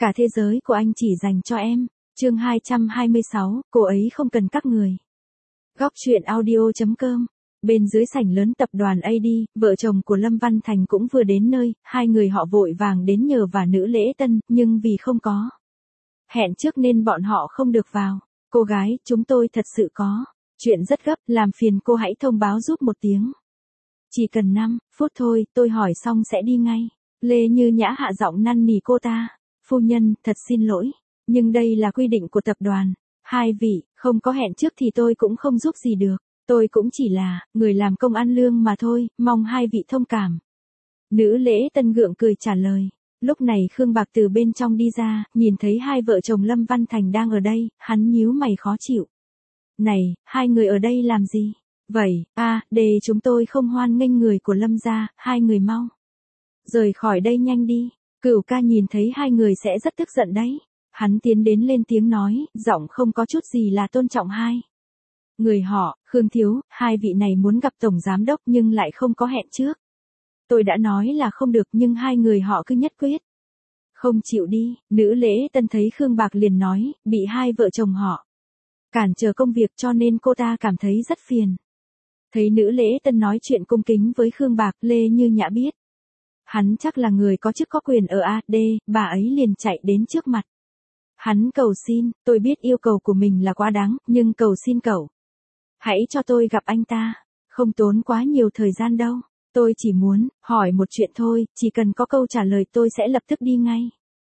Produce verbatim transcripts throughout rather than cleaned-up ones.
Cả thế giới của anh chỉ dành cho em. Chương hai trăm hai mươi sáu, cô ấy không cần các người. Góc truyện audio chấm com. Bên dưới sảnh lớn tập đoàn a đê, vợ chồng của Lâm Văn Thành cũng vừa đến nơi, hai người họ vội vàng đến nhờ vả nữ lễ tân, nhưng vì không có hẹn trước nên bọn họ không được vào. Cô gái, chúng tôi thật sự có chuyện rất gấp, làm phiền cô hãy thông báo giúp một tiếng. Chỉ cần năm phút thôi, tôi hỏi xong sẽ đi ngay. Lê Như Nhã hạ giọng năn nỉ cô ta. Phu nhân, thật xin lỗi, nhưng đây là quy định của tập đoàn. Hai vị, không có hẹn trước thì tôi cũng không giúp gì được. Tôi cũng chỉ là người làm công ăn lương mà thôi, mong hai vị thông cảm. Nữ lễ tân gượng cười trả lời. Lúc này Khương Bạc từ bên trong đi ra, nhìn thấy hai vợ chồng Lâm Văn Thành đang ở đây, hắn nhíu mày khó chịu. Này, hai người ở đây làm gì? Vậy, a, để chúng tôi không hoan nghênh người của Lâm gia, hai người mau rời khỏi đây nhanh đi. Cửu ca nhìn thấy hai người sẽ rất tức giận đấy. Hắn tiến đến lên tiếng nói, giọng không có chút gì là tôn trọng hai người họ. Khương thiếu, hai vị này muốn gặp tổng giám đốc nhưng lại không có hẹn trước. Tôi đã nói là không được nhưng hai người họ cứ nhất quyết không chịu đi. Nữ lễ tân thấy Khương Bạc liền nói, bị hai vợ chồng họ cản trở công việc cho nên cô ta cảm thấy rất phiền. Thấy nữ lễ tân nói chuyện cung kính với Khương Bạc, Lê Như Nhã biết hắn chắc là người có chức có quyền ở a đê, bà ấy liền chạy đến trước mặt hắn cầu xin. Tôi biết yêu cầu của mình là quá đáng, nhưng cầu xin cậu hãy cho tôi gặp anh ta, không tốn quá nhiều thời gian đâu. Tôi chỉ muốn hỏi một chuyện thôi, chỉ cần có câu trả lời tôi sẽ lập tức đi ngay.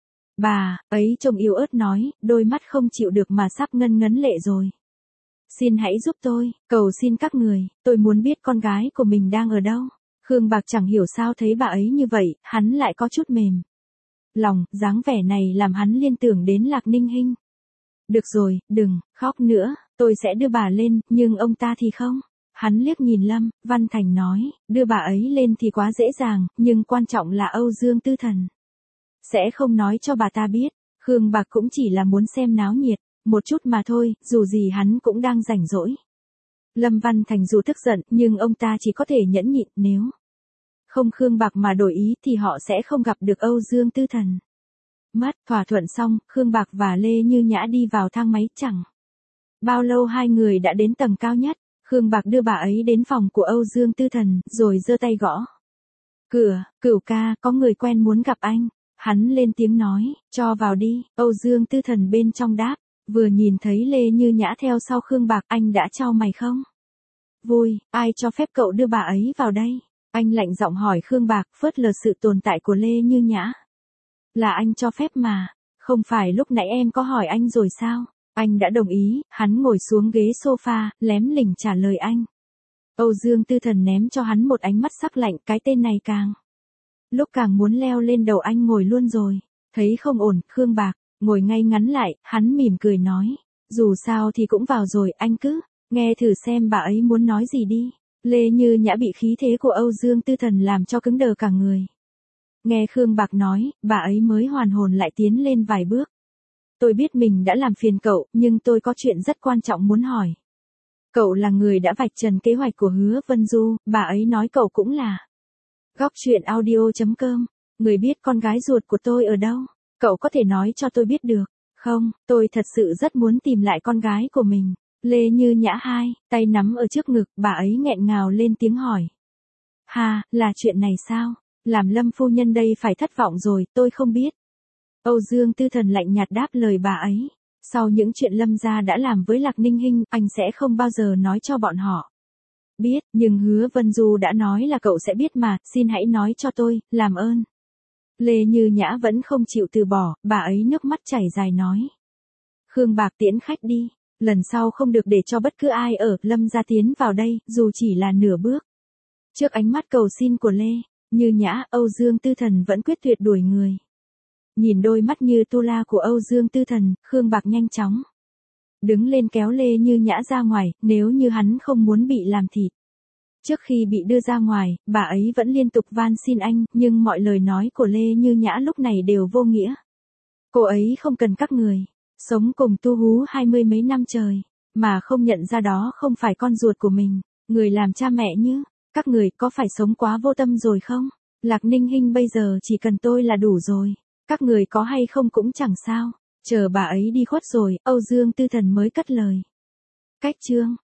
Bà ấy trông yếu ớt nói, đôi mắt không chịu được mà sắp ngân ngấn lệ rồi. Xin hãy giúp tôi, cầu xin các người, tôi muốn biết con gái của mình đang ở đâu. Khương Bạc chẳng hiểu sao thấy bà ấy như vậy, hắn lại có chút mềm lòng, dáng vẻ này làm hắn liên tưởng đến Lạc Ninh Hinh. Được rồi, đừng khóc nữa, tôi sẽ đưa bà lên, nhưng ông ta thì không. Hắn liếc nhìn Lâm Văn Thành nói, đưa bà ấy lên thì quá dễ dàng, nhưng quan trọng là Âu Dương Tư Thần sẽ không nói cho bà ta biết. Khương Bạc cũng chỉ là muốn xem náo nhiệt một chút mà thôi, dù gì hắn cũng đang rảnh rỗi. Lâm Văn Thành dù tức giận, nhưng ông ta chỉ có thể nhẫn nhịn, nếu không Khương Bạc mà đổi ý thì họ sẽ không gặp được Âu Dương Tư Thần. Mất thỏa thuận xong, Khương Bạc và Lê Như Nhã đi vào thang máy, chẳng bao lâu hai người đã đến tầng cao nhất. Khương Bạc đưa bà ấy đến phòng của Âu Dương Tư Thần, rồi giơ tay gõ cửa. Cửu ca, có người quen muốn gặp anh. Hắn lên tiếng nói, cho vào đi. Âu Dương Tư Thần bên trong đáp. Vừa nhìn thấy Lê Như Nhã theo sau Khương Bạc, anh đã chau mày không? Vui, ai cho phép cậu đưa bà ấy vào đây? Anh lạnh giọng hỏi Khương Bạc, phớt lờ sự tồn tại của Lê Như Nhã. Là anh cho phép mà, không phải lúc nãy em có hỏi anh rồi sao? Anh đã đồng ý. Hắn ngồi xuống ghế sofa, lém lỉnh trả lời anh. Âu Dương Tư Thần ném cho hắn một ánh mắt sắc lạnh, cái tên này càng lúc càng muốn leo lên đầu anh ngồi luôn rồi. Thấy không ổn, Khương Bạc ngồi ngay ngắn lại, hắn mỉm cười nói, dù sao thì cũng vào rồi, anh cứ nghe thử xem bà ấy muốn nói gì đi. Lê Như Nhã bị khí thế của Âu Dương Tư Thần làm cho cứng đờ cả người. Nghe Khương Bạc nói, bà ấy mới hoàn hồn lại tiến lên vài bước. Tôi biết mình đã làm phiền cậu, nhưng tôi có chuyện rất quan trọng muốn hỏi. Cậu là người đã vạch trần kế hoạch của Hứa Vân Du, bà ấy nói cậu cũng là. Góc truyện audio chấm com. Người biết con gái ruột của tôi ở đâu? Cậu có thể nói cho tôi biết được không? Tôi thật sự rất muốn tìm lại con gái của mình. Lê Như Nhã hai, tay nắm ở trước ngực, bà ấy nghẹn ngào lên tiếng hỏi. Ha, là chuyện này sao? Làm Lâm phu nhân đây phải thất vọng rồi, tôi không biết. Âu Dương Tư Thần lạnh nhạt đáp lời bà ấy. Sau những chuyện Lâm gia đã làm với Lạc Ninh Hinh, anh sẽ không bao giờ nói cho bọn họ biết, nhưng Hứa Vân Du đã nói là cậu sẽ biết mà, xin hãy nói cho tôi, làm ơn. Lê Như Nhã vẫn không chịu từ bỏ, bà ấy nước mắt chảy dài nói. Khương Bạc tiễn khách đi, lần sau không được để cho bất cứ ai ở Lâm gia tiến vào đây, dù chỉ là nửa bước. Trước ánh mắt cầu xin của Lê Như Nhã, Âu Dương Tư Thần vẫn quyết tuyệt đuổi người. Nhìn đôi mắt như tu la của Âu Dương Tư Thần, Khương Bạc nhanh chóng đứng lên kéo Lê Như Nhã ra ngoài, nếu như hắn không muốn bị làm thịt. Trước khi bị đưa ra ngoài, bà ấy vẫn liên tục van xin anh, nhưng mọi lời nói của Lê Như Nhã lúc này đều vô nghĩa. Cô ấy không cần các người sống cùng Tu Hú hai mươi mấy năm trời, mà không nhận ra đó không phải con ruột của mình. Người làm cha mẹ như các người có phải sống quá vô tâm rồi không? Lạc Ninh Hinh bây giờ chỉ cần tôi là đủ rồi. Các người có hay không cũng chẳng sao. Chờ bà ấy đi khuất rồi, Âu Dương Tư Thần mới cất lời. Cách chương